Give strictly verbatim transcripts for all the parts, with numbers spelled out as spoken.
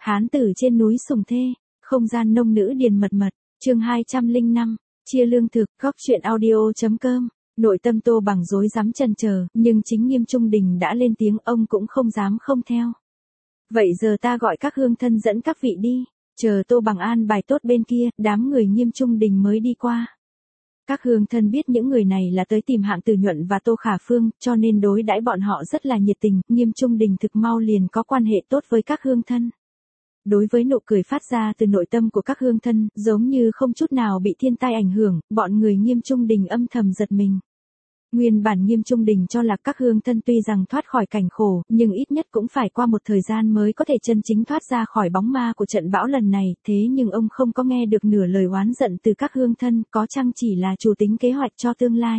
Hán tử trên núi Sùng Thê, không gian nông nữ điền mật mật, chương hai trăm lẻ năm, chia lương thực, góc chuyện audio.com. Nội tâm Tô Bằng rối rắm chần chờ, nhưng chính Nghiêm Trung Đình đã lên tiếng, ông cũng không dám không theo. Vậy giờ ta gọi các hương thân dẫn các vị đi, chờ Tô Bằng an bài tốt bên kia, đám người Nghiêm Trung Đình mới đi qua. Các hương thân biết những người này là tới tìm Hạng Tử Nhuận và Tô Khả Phương, cho nên đối đãi bọn họ rất là nhiệt tình, Nghiêm Trung Đình thực mau liền có quan hệ tốt với các hương thân. Đối với nụ cười phát ra từ nội tâm của các hương thân, giống như không chút nào bị thiên tai ảnh hưởng, bọn người Nghiêm Trung Đình âm thầm giật mình. Nguyên bản Nghiêm Trung Đình cho là các hương thân tuy rằng thoát khỏi cảnh khổ, nhưng ít nhất cũng phải qua một thời gian mới có thể chân chính thoát ra khỏi bóng ma của trận bão lần này, thế nhưng ông không có nghe được nửa lời oán giận từ các hương thân, có chăng chỉ là chủ tính kế hoạch cho tương lai.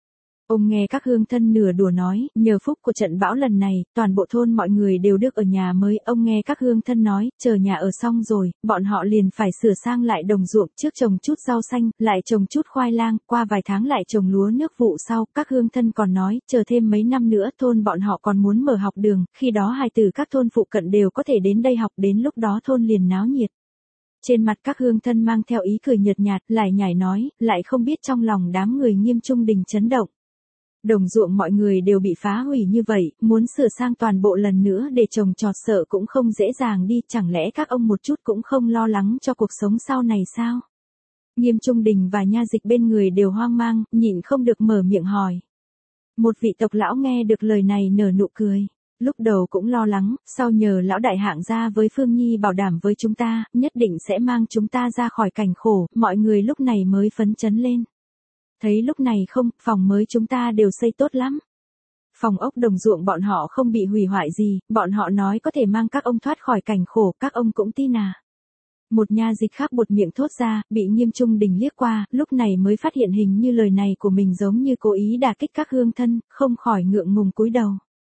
Ông nghe các hương thân nửa đùa nói, nhờ phúc của trận bão lần này, toàn bộ thôn mọi người đều được ở nhà mới. Ông nghe các hương thân nói, chờ nhà ở xong rồi, bọn họ liền phải sửa sang lại đồng ruộng, trước trồng chút rau xanh, lại trồng chút khoai lang, qua vài tháng lại trồng lúa nước vụ sau. Các hương thân còn nói, chờ thêm mấy năm nữa thôn bọn họ còn muốn mở học đường, khi đó hài tử các thôn phụ cận đều có thể đến đây học, đến lúc đó thôn liền náo nhiệt. Trên mặt các hương thân mang theo ý cười nhợt nhạt, lại nhảy nói, lại không biết trong lòng đám người Nghiêm Trung Đình chấn động. Đồng ruộng mọi người đều bị phá hủy như vậy, muốn sửa sang toàn bộ lần nữa để trồng trọt sợ cũng không dễ dàng đi, chẳng lẽ các ông một chút cũng không lo lắng cho cuộc sống sau này sao? Nghiêm Trung Đình và Nha Dịch bên người đều hoang mang, nhịn không được mở miệng hỏi. Một vị tộc lão nghe được lời này nở nụ cười. Lúc đầu cũng lo lắng, sau nhờ lão đại Hạng gia với Phương Nhi bảo đảm với chúng ta, nhất định sẽ mang chúng ta ra khỏi cảnh khổ, mọi người lúc này mới phấn chấn lên. Thấy lúc này không, phòng mới chúng ta đều xây tốt lắm. Phòng ốc đồng ruộng bọn họ không bị hủy hoại gì, bọn họ nói có thể mang các ông thoát khỏi cảnh khổ, các ông cũng tin à. Một nha dịch khác buột miệng thốt ra, bị Nghiêm Trung Đình liếc qua, lúc này mới phát hiện hình như lời này của mình giống như cố ý đả kích các hương thân, không khỏi ngượng ngùng cúi đầu.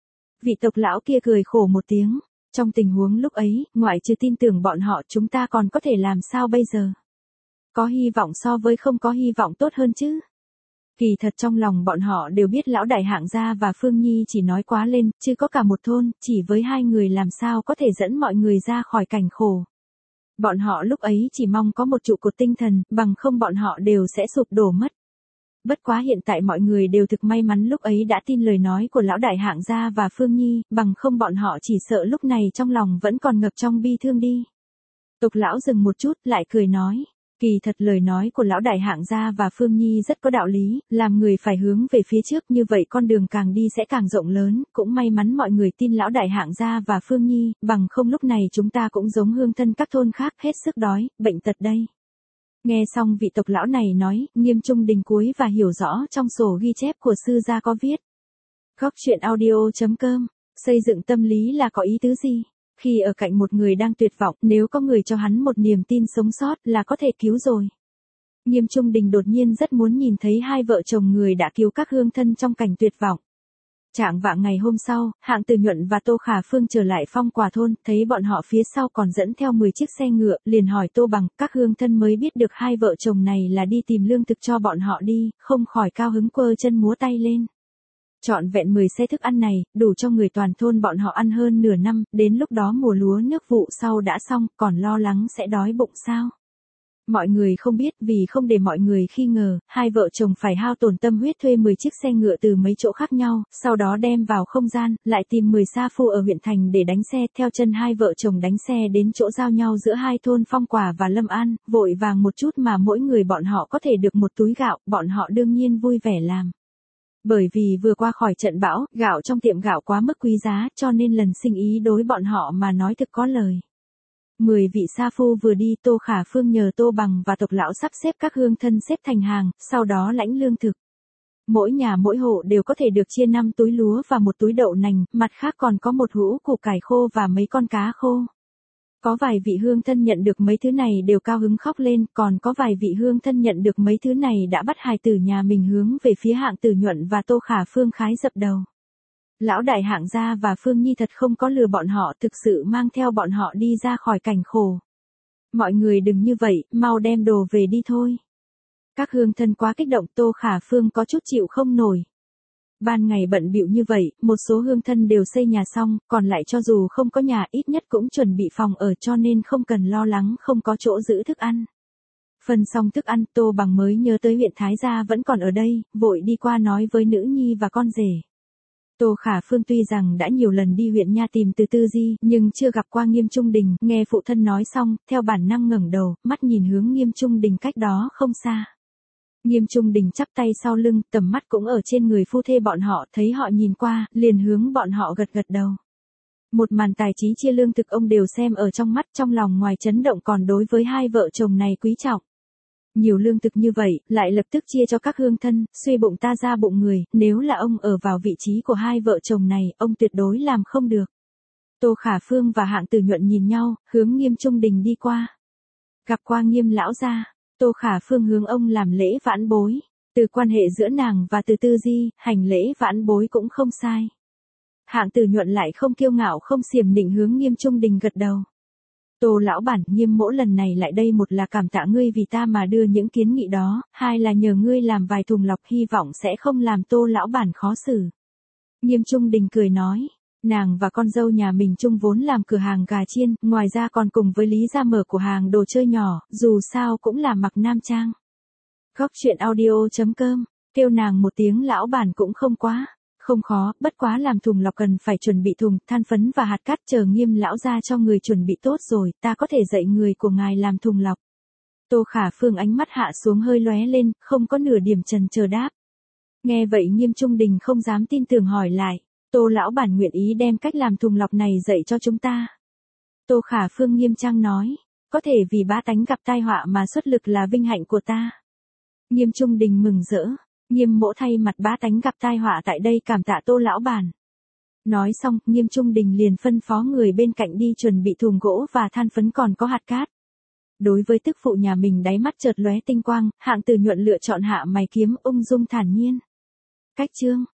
Vị tộc lão kia cười khổ một tiếng, trong tình huống lúc ấy, ngoại trừ tin tưởng bọn họ chúng ta còn có thể làm sao bây giờ? Có hy vọng so với không có hy vọng tốt hơn chứ? Kỳ thật trong lòng bọn họ đều biết lão đại Hạng gia và Phương Nhi chỉ nói quá lên, chứ có cả một thôn, chỉ với hai người làm sao có thể dẫn mọi người ra khỏi cảnh khổ. Bọn họ lúc ấy chỉ mong có một trụ cột tinh thần, bằng không bọn họ đều sẽ sụp đổ mất. Bất quá hiện tại mọi người đều thực may mắn lúc ấy đã tin lời nói của lão đại Hạng gia và Phương Nhi, bằng không bọn họ chỉ sợ lúc này trong lòng vẫn còn ngập trong bi thương đi. Tộc lão dừng một chút, lại cười nói. Kỳ thật lời nói của lão đại Hạng gia và Phương Nhi rất có đạo lý, làm người phải hướng về phía trước, như vậy con đường càng đi sẽ càng rộng lớn, cũng may mắn mọi người tin lão đại Hạng gia và Phương Nhi, bằng không lúc này chúng ta cũng giống hương thân các thôn khác, hết sức đói, bệnh tật đây. Nghe xong vị tộc lão này nói, Nghiêm Trung Đình cuối và hiểu rõ trong sổ ghi chép của sư gia có viết. Góc chuyện audio.com, xây dựng tâm lý là có ý tứ gì? Khi ở cạnh một người đang tuyệt vọng, nếu có người cho hắn một niềm tin sống sót là có thể cứu rồi. Nghiêm Trung Đình đột nhiên rất muốn nhìn thấy hai vợ chồng người đã cứu các hương thân trong cảnh tuyệt vọng. Trạng vạng ngày hôm sau, Hạng Tử Nhuận và Tô Khả Phương trở lại Phong Quả thôn, thấy bọn họ phía sau còn dẫn theo mười chiếc xe ngựa, liền hỏi Tô Bằng, các hương thân mới biết được hai vợ chồng này là đi tìm lương thực cho bọn họ đi, không khỏi cao hứng quơ chân múa tay lên. Trọn vẹn mười xe thức ăn này, đủ cho người toàn thôn bọn họ ăn hơn nửa năm, đến lúc đó mùa lúa nước vụ sau đã xong, còn lo lắng sẽ đói bụng sao? Mọi người không biết, vì không để mọi người nghi ngờ, hai vợ chồng phải hao tổn tâm huyết thuê mười chiếc xe ngựa từ mấy chỗ khác nhau, sau đó đem vào không gian, lại tìm mười sa phu ở huyện thành để đánh xe, theo chân hai vợ chồng đánh xe đến chỗ giao nhau giữa hai thôn Phong Quả và Lâm An, vội vàng một chút mà mỗi người bọn họ có thể được một túi gạo, bọn họ đương nhiên vui vẻ làm. Bởi vì vừa qua khỏi trận bão, gạo trong tiệm gạo quá mức quý giá, cho nên lần sinh ý đối bọn họ mà nói thực có lời. Mười vị sa phu vừa đi, Tô Khả Phương nhờ Tô Bằng và tộc lão sắp xếp các hương thân xếp thành hàng, sau đó lãnh lương thực. Mỗi nhà mỗi hộ đều có thể được chia năm túi lúa và một túi đậu nành, mặt khác còn có một hũ củ cải khô và mấy con cá khô. Có vài vị hương thân nhận được mấy thứ này đều cao hứng khóc lên, còn có vài vị hương thân nhận được mấy thứ này đã bắt hài tử nhà mình hướng về phía Hạng Tử Nhuận và Tô Khả Phương khái dập đầu. Lão đại Hạng gia và Phương Nhi thật không có lừa bọn họ, thực sự mang theo bọn họ đi ra khỏi cảnh khổ. Mọi người đừng như vậy, mau đem đồ về đi thôi. Các hương thân quá kích động, Tô Khả Phương có chút chịu không nổi. Ban ngày bận bịu như vậy, một số hương thân đều xây nhà xong, còn lại cho dù không có nhà ít nhất cũng chuẩn bị phòng ở cho nên không cần lo lắng không có chỗ giữ thức ăn. Phân xong thức ăn, Tô Bằng mới nhớ tới huyện Thái Gia vẫn còn ở đây, vội đi qua nói với nữ nhi và con rể. Tô Khả Phương tuy rằng đã nhiều lần đi huyện Nha tìm từ Tư Di, nhưng chưa gặp qua Nghiêm Trung Đình, nghe phụ thân nói xong, theo bản năng ngẩng đầu, mắt nhìn hướng Nghiêm Trung Đình cách đó không xa. Nghiêm Trung Đình chắp tay sau lưng, tầm mắt cũng ở trên người phu thê bọn họ, thấy họ nhìn qua, liền hướng bọn họ gật gật đầu. Một màn tài trí chia lương thực ông đều xem ở trong mắt, trong lòng ngoài chấn động còn đối với hai vợ chồng này quý trọng. Nhiều lương thực như vậy, lại lập tức chia cho các hương thân, suy bụng ta ra bụng người, nếu là ông ở vào vị trí của hai vợ chồng này, ông tuyệt đối làm không được. Tô Khả Phương và Hạng Tử Nhuận nhìn nhau, hướng Nghiêm Trung Đình đi qua. Gặp qua Nghiêm lão gia, Tô Khả Phương hướng ông làm lễ vãn bối. Từ quan hệ giữa nàng và Từ Tư Di, hành lễ vãn bối cũng không sai. Hạng Tử Nhuận lại không kiêu ngạo không xiểm nịnh hướng Nghiêm Trung Đình gật đầu. Tô lão bản, Nghiêm mỗ lần này lại đây một là cảm tạ ngươi vì ta mà đưa những kiến nghị đó, hai là nhờ ngươi làm vài thùng lọc, hy vọng sẽ không làm Tô lão bản khó xử. Nghiêm Trung Đình cười nói, nàng và con dâu nhà mình chung vốn làm cửa hàng gà chiên, ngoài ra còn cùng với Lý gia mở cửa hàng đồ chơi nhỏ, dù sao cũng là mặc nam trang. Góc truyện audio chấm com, kêu nàng một tiếng lão bản cũng không quá. Không khó, bất quá làm thùng lọc cần phải chuẩn bị thùng, than phấn và hạt cát, chờ Nghiêm lão gia cho người chuẩn bị tốt rồi, ta có thể dạy người của ngài làm thùng lọc. Tô Khả Phương ánh mắt hạ xuống hơi lóe lên, không có nửa điểm chần chờ đáp. Nghe vậy Nghiêm Trung Đình không dám tin tưởng hỏi lại, Tô lão bản nguyện ý đem cách làm thùng lọc này dạy cho chúng ta. Tô Khả Phương nghiêm trang nói, có thể vì bá tánh gặp tai họa mà xuất lực là vinh hạnh của ta. Nghiêm Trung Đình mừng rỡ. Nghiêm mỗ thay mặt bá tánh gặp tai họa tại đây cảm tạ Tô lão bản. Nói xong, Nghiêm Trung Đình liền phân phó người bên cạnh đi chuẩn bị thùng gỗ và than phấn còn có hạt cát. Đối với tức phụ nhà mình đáy mắt chợt lóe tinh quang, Hạng Tử Nhuận lựa chọn hạ mày kiếm ung dung thản nhiên. Cách chương